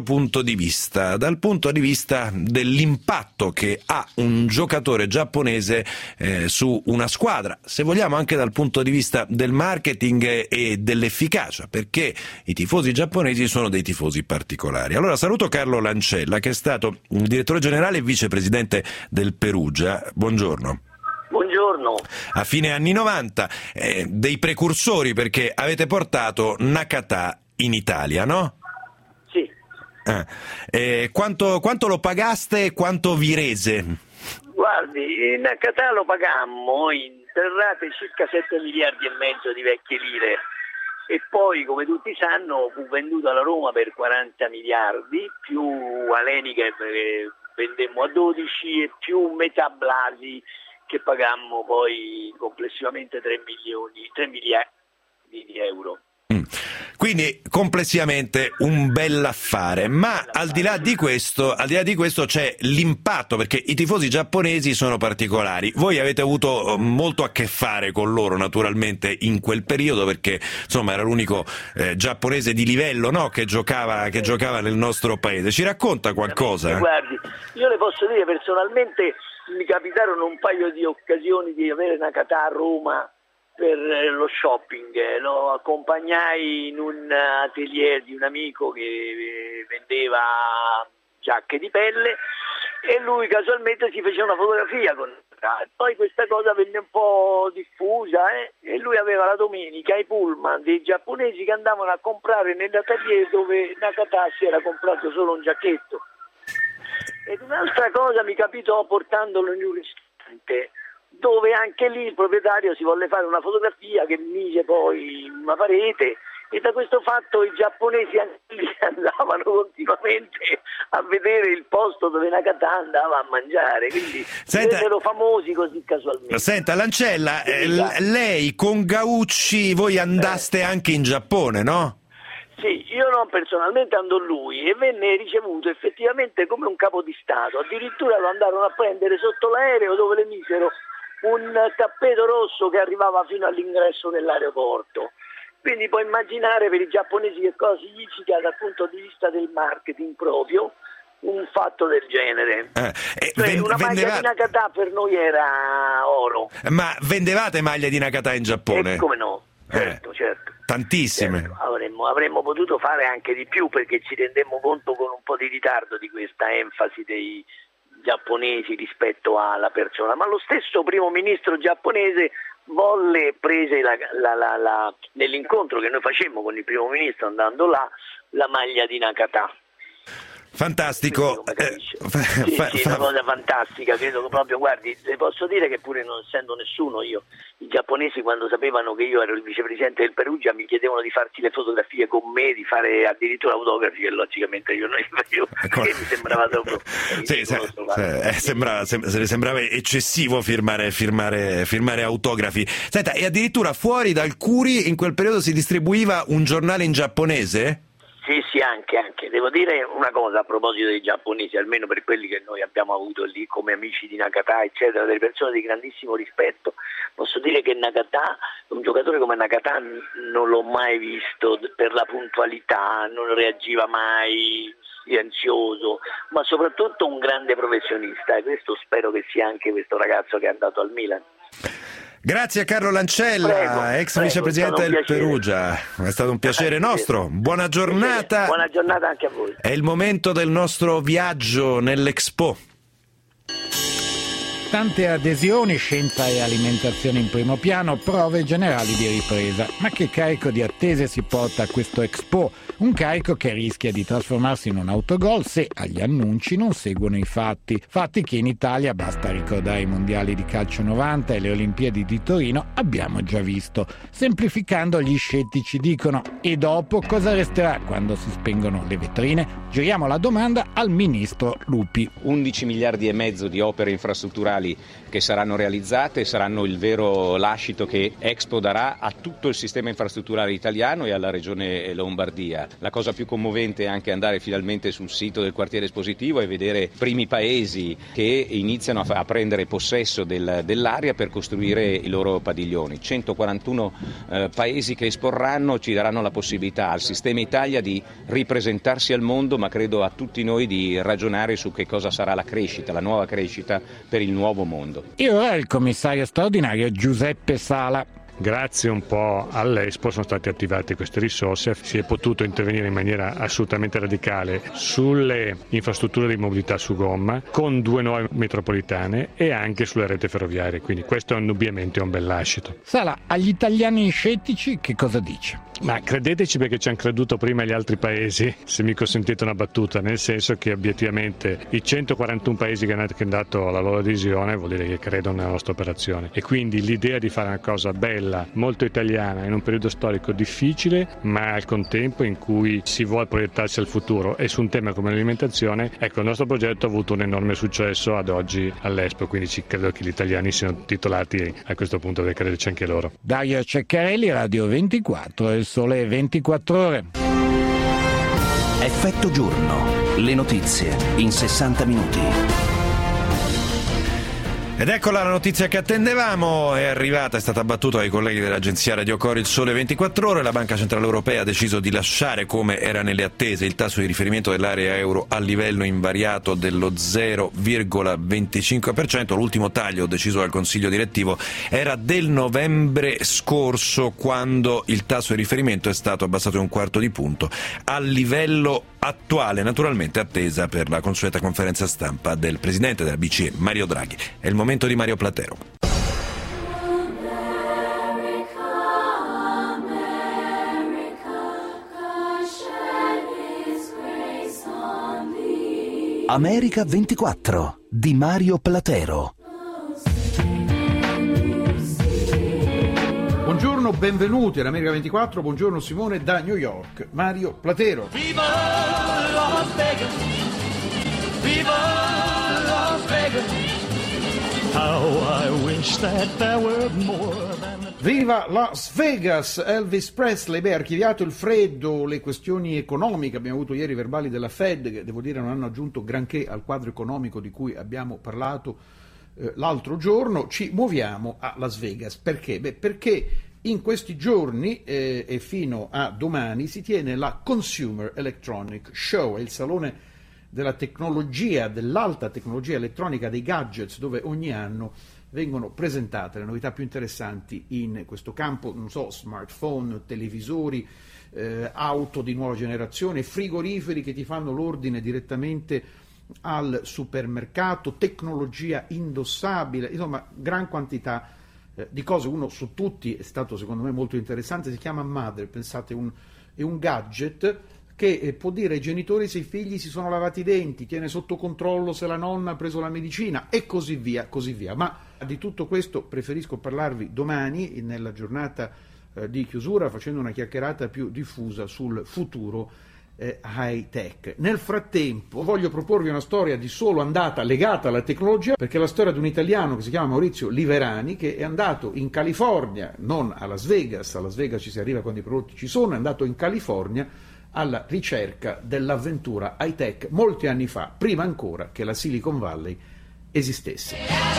punto di vista, dal punto di vista dell'impatto che ha un giocatore giapponese eh, su una squadra, se vogliamo anche dal punto di vista del marketing e dell'efficacia, perché i tifosi giapponesi sono dei tifosi particolari. Allora saluto Carlo Lancella, che è stato il direttore generale e vicepresidente del Perugia. Buongiorno. Buongiorno. A fine anni novanta, eh, dei precursori, perché avete portato Nakata in Italia, no? Sì. Eh, eh, quanto, quanto lo pagaste e quanto vi rese? Guardi, in Nakata lo pagammo in tre rate circa sette miliardi e mezzo di vecchie lire e poi, come tutti sanno, fu venduto alla Roma per quaranta miliardi, più Aleni che vendemmo a dodici e più metà Blasi che pagammo poi complessivamente tre milioni, tre miliardi di euro. Mm. Quindi complessivamente un bell'affare, ma al di là di questo, al di là di questo c'è l'impatto, perché i tifosi giapponesi sono particolari. Voi avete avuto molto a che fare con loro naturalmente in quel periodo, perché insomma era l'unico eh, giapponese di livello, no, che giocava che giocava nel nostro paese. Ci racconta qualcosa? Guardi, io le posso dire personalmente, mi capitarono un paio di occasioni di avere Nakata a Roma per lo shopping, lo accompagnai in un atelier di un amico che vendeva giacche di pelle e lui casualmente si fece una fotografia con Nakata. Poi questa cosa venne un po' diffusa eh? e lui aveva la domenica i pullman dei giapponesi che andavano a comprare nell'atelier dove Nakata si era comprato solo un giacchetto. Ed un'altra cosa mi capitò portandolo in un ristorante, dove anche lì il proprietario si volle fare una fotografia che mise poi in una parete e da questo fatto i giapponesi anche lì andavano continuamente a vedere il posto dove Nakata andava a mangiare, quindi divennero famosi così casualmente. Senta Lancella, eh, lei con Gaucci voi andaste eh. anche in Giappone, no? Sì, io non personalmente andò lui e venne ricevuto effettivamente come un capo di Stato, addirittura lo andarono a prendere sotto l'aereo dove le misero un tappeto rosso che arrivava fino all'ingresso dell'aeroporto. Quindi puoi immaginare per i giapponesi che cosa significa dal punto di vista del marketing proprio un fatto del genere. Eh, eh, cioè, ven- una maglia vendeva... di Nakata per noi era oro. Ma vendevate maglie di Nakata in Giappone? E come no, certo, eh, certo. Tantissime. Certo, avremmo, avremmo potuto fare anche di più perché ci rendemmo conto con un po' di ritardo di questa enfasi dei giapponesi rispetto alla persona, ma lo stesso primo ministro giapponese volle, prese la, la, la, la, nell'incontro che noi facemmo con il primo ministro andando là, la maglia di Nakata. Fantastico. Eh, sì, fa, sì, fa... una cosa fantastica, credo che proprio, guardi, le posso dire che pure non essendo nessuno io, i giapponesi quando sapevano che io ero il vicepresidente del Perugia mi chiedevano di farsi le fotografie con me, di fare addirittura autografi che logicamente io non li facevo, ecco. Perché mi sembrava troppo sì, se, se, eh, sembrava, se, se sembrava eccessivo firmare, firmare, firmare autografi. Senta, e addirittura fuori dal Curi in quel periodo si distribuiva un giornale in giapponese? Sì, sì, anche, anche. Devo dire una cosa a proposito dei giapponesi, almeno per quelli che noi abbiamo avuto lì come amici di Nakata, eccetera, delle persone di grandissimo rispetto. Posso dire che Nakata, un giocatore come Nakata non l'ho mai visto per la puntualità, non reagiva mai, silenzioso, ma soprattutto un grande professionista e questo spero che sia anche questo ragazzo che è andato al Milan. Grazie a Carlo Lancella, prego, prego, ex vicepresidente del piacere. Perugia. È stato un piacere nostro. Buona giornata. Buona giornata anche a voi. È il momento del nostro viaggio nell'Expo. Tante adesioni, scienza e alimentazione in primo piano, prove generali di ripresa. Ma che carico di attese si porta a questo Expo? Un carico che rischia di trasformarsi in un autogol se agli annunci non seguono i fatti. Fatti che in Italia, basta ricordare i mondiali di calcio novanta e le Olimpiadi di Torino, abbiamo già visto. Semplificando, gli scettici dicono: e dopo cosa resterà quando si spengono le vetrine? Giriamo la domanda al ministro Lupi. undici miliardi e mezzo di opere infrastrutturali infrastrutturali che saranno realizzate saranno il vero lascito che Expo darà a tutto il sistema infrastrutturale italiano e alla regione Lombardia. La cosa più commovente è anche andare finalmente sul sito del quartiere espositivo e vedere primi paesi che iniziano a, fa- a prendere possesso del, dell'area per costruire i loro padiglioni. centoquarantuno eh, paesi che esporranno ci daranno la possibilità al sistema Italia di ripresentarsi al mondo, ma credo a tutti noi di ragionare su che cosa sarà la crescita, la nuova crescita per il nuovo mondo. E ora il commissario straordinario Giuseppe Sala. Grazie un po' all'Expo sono state attivate queste risorse, si è potuto intervenire in maniera assolutamente radicale sulle infrastrutture di mobilità su gomma con due nuove metropolitane e anche sulle rete ferroviarie, quindi questo è indubbiamente un bel lascito. Sala, agli italiani scettici che cosa dice? Ma credeteci perché ci hanno creduto prima gli altri paesi, se mi consentite una battuta, nel senso che obiettivamente i centoquarantuno paesi che hanno dato la loro adesione vuol dire che credono nella nostra operazione e quindi l'idea di fare una cosa bella, molto italiana in un periodo storico difficile ma al contempo in cui si vuole proiettarsi al futuro e su un tema come l'alimentazione, ecco il nostro progetto ha avuto un enorme successo ad oggi all'Expo, quindi ci credo che gli italiani siano titolati a questo punto da crederci anche loro. Dario Ceccarelli, Radio ventiquattro e il Sole ventiquattro Ore. Effetto giorno, le notizie in sessanta minuti. Ed eccola la notizia che attendevamo, è arrivata, è stata battuta dai colleghi dell'agenzia Radio Cori il Sole ventiquattro Ore. La Banca Centrale Europea ha deciso di lasciare, come era nelle attese, il tasso di riferimento dell'area euro a livello invariato dello zero virgola venticinque per cento. L'ultimo taglio deciso dal Consiglio direttivo era del novembre scorso, quando il tasso di riferimento è stato abbassato di un quarto di punto al livello attuale, naturalmente attesa per la consueta conferenza stampa del Presidente della B C E, Mario Draghi. È il momento di Mario Platero. America ventiquattro di Mario Platero. Buongiorno, benvenuti ad America ventiquattro, buongiorno Simone da New York, Mario Platero. Viva Las Vegas, viva Las Vegas. How I wish that there were more than... Viva Las Vegas, Elvis Presley. Beh, archiviato il freddo, le questioni economiche, abbiamo avuto ieri i verbali della Fed che devo dire non hanno aggiunto granché al quadro economico di cui abbiamo parlato eh, l'altro giorno. Ci muoviamo a Las Vegas, perché? Beh, perché in questi giorni eh, e fino a domani si tiene la Consumer Electronic Show, è il salone della tecnologia, dell'alta tecnologia elettronica, dei gadgets, dove ogni anno vengono presentate le novità più interessanti in questo campo, non so, smartphone, televisori, eh, auto di nuova generazione, frigoriferi che ti fanno l'ordine direttamente al supermercato, tecnologia indossabile, insomma, gran quantità eh, di cose. Uno su tutti è stato secondo me molto interessante, si chiama Mother, pensate, un, è un gadget che può dire ai genitori se i figli si sono lavati i denti, tiene sotto controllo se la nonna ha preso la medicina e così via, così via. Ma di tutto questo preferisco parlarvi domani, nella giornata eh, di chiusura, facendo una chiacchierata più diffusa sul futuro eh, high tech. Nel frattempo voglio proporvi una storia di solo andata legata alla tecnologia, perché è la storia di un italiano che si chiama Maurizio Liverani, che è andato in California, non a Las Vegas, a Las Vegas ci si arriva quando i prodotti ci sono, è andato in California alla ricerca dell'avventura high tech molti anni fa, prima ancora che la Silicon Valley esistesse.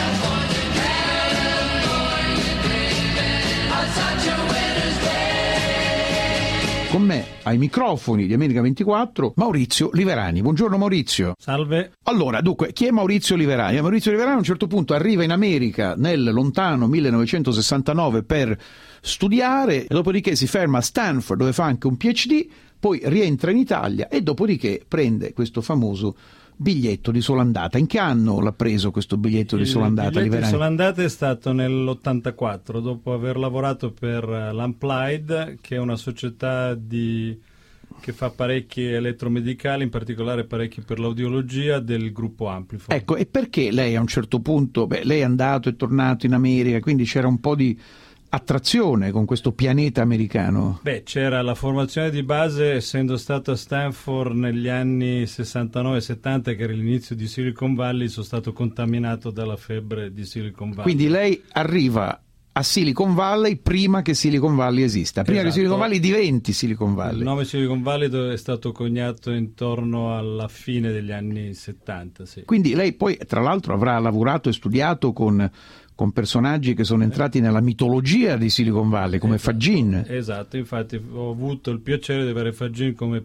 Con me ai microfoni di America ventiquattro Maurizio Liverani. Buongiorno Maurizio. Salve. Allora, dunque, chi è Maurizio Liverani? Maurizio Liverani a un certo punto arriva in America nel lontano millenovecentosessantanove per studiare, e dopodiché si ferma a Stanford dove fa anche un P H D, poi rientra in Italia e dopodiché prende questo famoso biglietto di sola andata. In che anno l'ha preso questo biglietto di sola andata? Il biglietto di sola andata è stato nell'ottantaquattro, dopo aver lavorato per l'Amplied, che è una società di... che fa apparecchi elettromedicali, in particolare apparecchi per l'audiologia del gruppo Amplifon. Ecco, e perché lei a un certo punto, beh, lei è andato e tornato in America, quindi c'era un po' di attrazione con questo pianeta americano? Beh, c'era la formazione di base, essendo stato a Stanford negli anni sessantanove settanta, che era l'inizio di Silicon Valley, sono stato contaminato dalla febbre di Silicon Valley. Quindi lei arriva a Silicon Valley prima che Silicon Valley esista, prima Esatto. che Silicon Valley diventi Silicon Valley. Il nome Silicon Valley è stato coniato intorno alla fine degli anni settanta, sì. Quindi lei poi, tra l'altro, avrà lavorato e studiato con, con personaggi che sono entrati nella mitologia di Silicon Valley, come Esatto. Fagin. Esatto, infatti ho avuto il piacere di avere Fagin come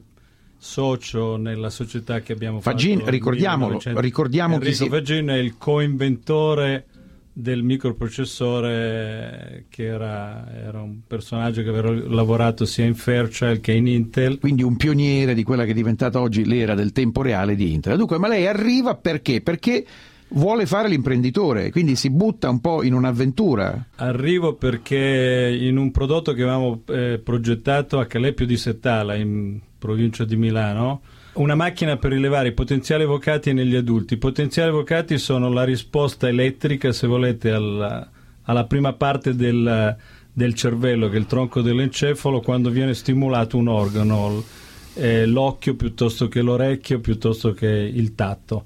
socio nella società che abbiamo Fagin, fatto. ricordiamolo, millenovecento ricordiamo chi Enrico si... Fagin è il coinventore del microprocessore, che era, era un personaggio che aveva lavorato sia in Fairchild che in Intel. Quindi un pioniere di quella che è diventata oggi l'era del tempo reale di Intel. Dunque, ma lei arriva perché? Perché vuole fare l'imprenditore, quindi si butta un po' in un'avventura. Arrivo perché in un prodotto che avevamo eh, progettato a Calepio di Settala, in provincia di Milano, una macchina per rilevare i potenziali evocati negli adulti. I potenziali evocati sono la risposta elettrica, se volete, alla, alla prima parte del, del cervello, che è il tronco dell'encefalo, quando viene stimolato un organo, eh, l'occhio piuttosto che l'orecchio, piuttosto che il tatto.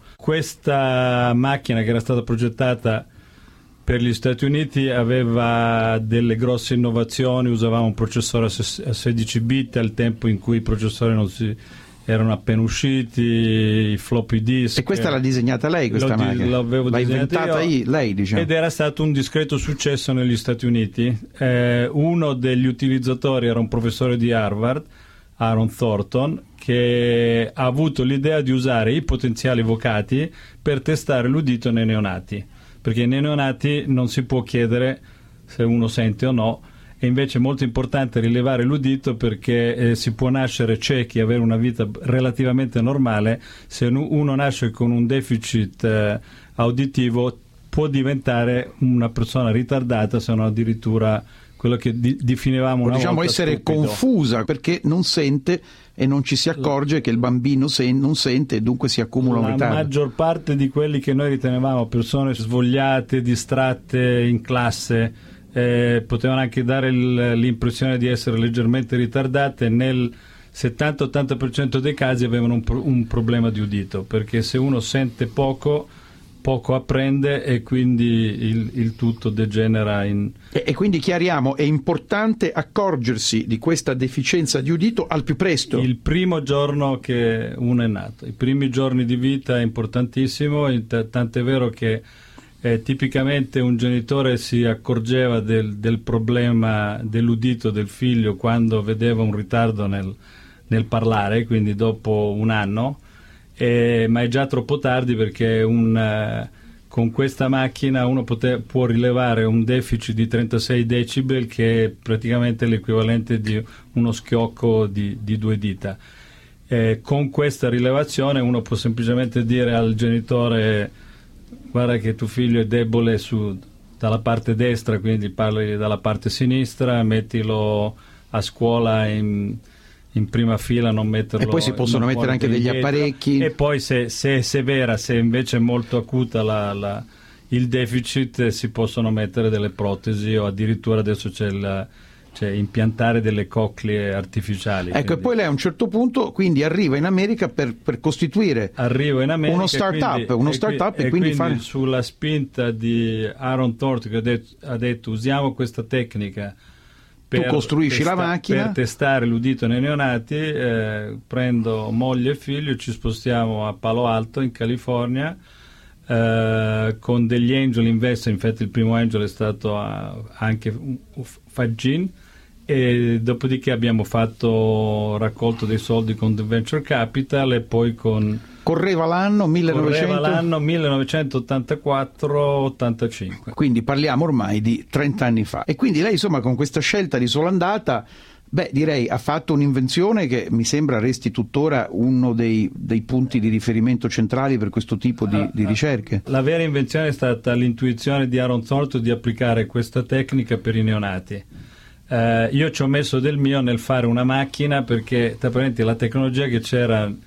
Questa macchina, che era stata progettata per gli Stati Uniti, aveva delle grosse innovazioni. Usavamo un processore a sedici bit al tempo in cui i processori non si... erano appena usciti, i floppy disk. E questa l'ha disegnata lei, questa L'ho, macchina? L'avevo L'ha inventata io, lei, diciamo. Ed era stato un discreto successo negli Stati Uniti. Eh, uno degli utilizzatori era un professore di Harvard, Aaron Thornton, che ha avuto l'idea di usare i potenziali evocati per testare l'udito nei neonati, perché nei neonati non si può chiedere se uno sente o no. E invece è molto importante rilevare l'udito, perché eh, si può nascere ciechi e avere una vita relativamente normale. Se uno nasce con un deficit eh, auditivo, può diventare una persona ritardata, se non addirittura quello che di- definivamo una diciamo volta essere stupido. confusa, perché non sente e non ci si accorge che il bambino sen- non sente e dunque si accumula un La ritardo. maggior parte di quelli che noi ritenevamo persone svogliate, distratte in classe, Eh, potevano anche dare il, l'impressione di essere leggermente ritardate, nel settanta ottanta per cento dei casi avevano un, pro, un problema di udito, perché se uno sente poco, poco apprende e quindi il, il tutto degenera in... E, e quindi chiariamo, è importante accorgersi di questa deficienza di udito al più presto. Il primo giorno che uno è nato, i primi giorni di vita è importantissimo, tant'è vero che Eh, tipicamente un genitore si accorgeva del, del problema dell'udito del figlio quando vedeva un ritardo nel, nel parlare, quindi dopo un anno, eh, ma è già troppo tardi, perché un, eh, con questa macchina uno pote- può rilevare un deficit di trentasei decibel, che è praticamente l'equivalente di uno schiocco di, di due dita. Eh, con questa rilevazione uno può semplicemente dire al genitore: guarda che tuo figlio è debole su, dalla parte destra, quindi parli dalla parte sinistra, mettilo a scuola in, in prima fila, non metterlo. E poi si possono non mettere anche degli indietro. apparecchi. E poi se, se è severa, se invece è molto acuta la, la, il deficit, si possono mettere delle protesi, o addirittura adesso c'è il... cioè impiantare delle coclee artificiali. Ecco, quindi. E poi lei a un certo punto quindi arriva in America per, per costituire Arrivo in America, uno start-up, quindi, uno e, start-up e, e quindi, quindi fare... sulla spinta di Aaron Thornton, che ha detto, ha detto usiamo questa tecnica per, tu costruisci testa- la macchina per testare l'udito nei neonati, eh, prendo moglie e figlio, ci spostiamo a Palo Alto in California, Uh, con degli angel investor. Infatti il primo angel è stato uh, anche Fagin, e dopodiché abbiamo fatto raccolto dei soldi con The Venture Capital, e poi con correva l'anno millenovecento... correva l'anno millenovecentottantaquattro ottantacinque, quindi parliamo ormai di trenta anni fa. E quindi lei, insomma, con questa scelta di sola andata, beh, direi ha fatto un'invenzione che mi sembra resti tuttora uno dei, dei punti di riferimento centrali per questo tipo di, di ricerche. La vera invenzione è stata l'intuizione di Aaron Thornton di applicare questa tecnica per i neonati. Eh, io ci ho messo del mio nel fare una macchina, perché tra parentesi la tecnologia che c'era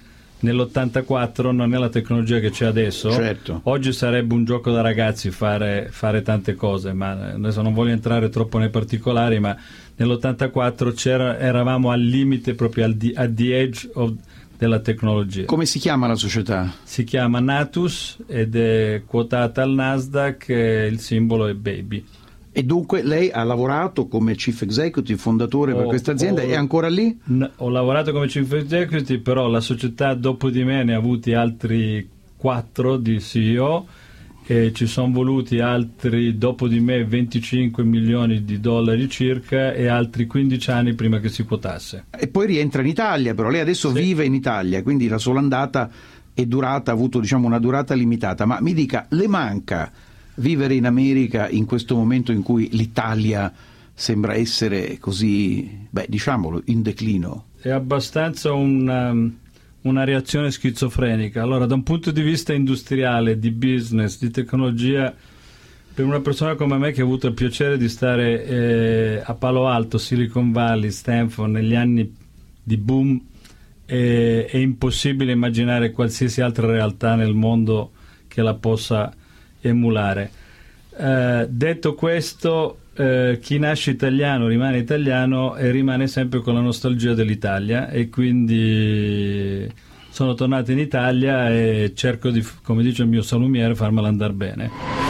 nell'ottantaquattro non è la tecnologia che c'è adesso. Certo. Oggi sarebbe un gioco da ragazzi fare, fare tante cose, ma adesso non voglio entrare troppo nei particolari, ma nell'ottantaquattro c'era, eravamo al limite, proprio al di, at the edge of, della tecnologia. Come si chiama la società? Si chiama Natus ed è quotata al Nasdaq e il simbolo è Baby. E dunque lei ha lavorato come chief executive, fondatore Ho- per questa azienda, ho- è ancora lì? N- ho lavorato come chief executive, però la società dopo di me ne ha avuti altri quattro di C E O e ci sono voluti altri dopo di me venticinque milioni di dollari circa e altri quindici anni prima che si quotasse. E poi rientra in Italia, però lei adesso vive in Italia, quindi la sua andata è durata, ha avuto diciamo una durata limitata, ma mi dica, le manca vivere in America in questo momento in cui l'Italia sembra essere così, beh, diciamolo, in declino? È abbastanza una, una reazione schizofrenica. Allora, da un punto di vista industriale, di business, di tecnologia, per una persona come me che ha avuto il piacere di stare eh, a Palo Alto, Silicon Valley, Stanford negli anni di boom, eh, è impossibile immaginare qualsiasi altra realtà nel mondo che la possa emulare. Eh, detto questo, eh, chi nasce italiano rimane italiano e rimane sempre con la nostalgia dell'Italia, e quindi sono tornato in Italia e cerco di, come dice il mio salumiere, farmela andare bene.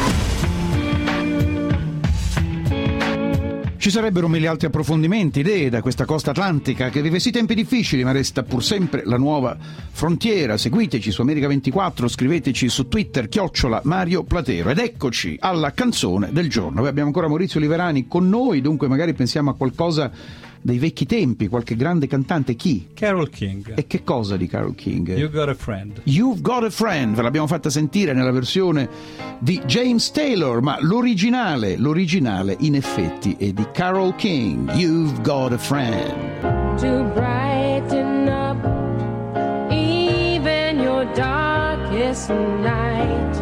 Ci sarebbero mille altri approfondimenti, idee da questa costa atlantica che vive sì tempi difficili ma resta pur sempre la nuova frontiera. Seguiteci su America ventiquattro, scriveteci su Twitter chiocciola Mario Platero. Ed eccoci alla canzone del giorno. Noi abbiamo ancora Maurizio Liverani con noi, dunque magari pensiamo a qualcosa dei vecchi tempi, qualche grande cantante. Chi? Carole King. E che cosa di Carole King? You Got a Friend. You've Got a Friend, ve l'abbiamo fatta sentire nella versione di James Taylor, ma l'originale, l'originale in effetti è di Carole King. You've Got a Friend. To brighten up even your darkest night,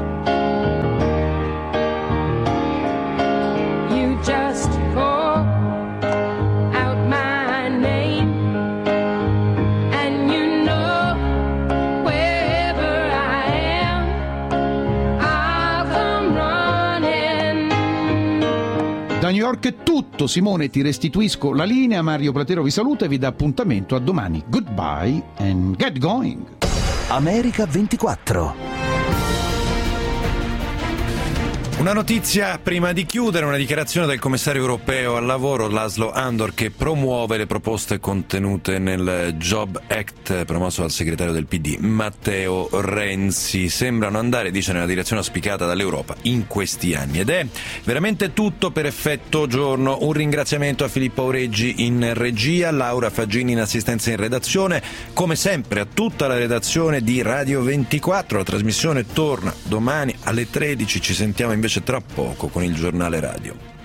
you just call out my name, and you know wherever I am, I'll come running. Da New York è tutto, Simone, ti restituisco la linea. Mario Platero vi saluta e vi dà appuntamento a domani. Goodbye and get going. America ventiquattro. Una notizia prima di chiudere, una dichiarazione del commissario europeo al lavoro Laszlo Andor, che promuove le proposte contenute nel Job Act promosso dal segretario del P D Matteo Renzi. Sembrano andare, dice, nella direzione auspicata dall'Europa in questi anni. Ed è veramente tutto per Effetto Giorno. Un ringraziamento a Filippo Aureggi in regia, Laura Faggini in assistenza in redazione, come sempre a tutta la redazione di Radio ventiquattro. La trasmissione torna domani alle tredici, ci sentiamo invece tra poco con il giornale radio.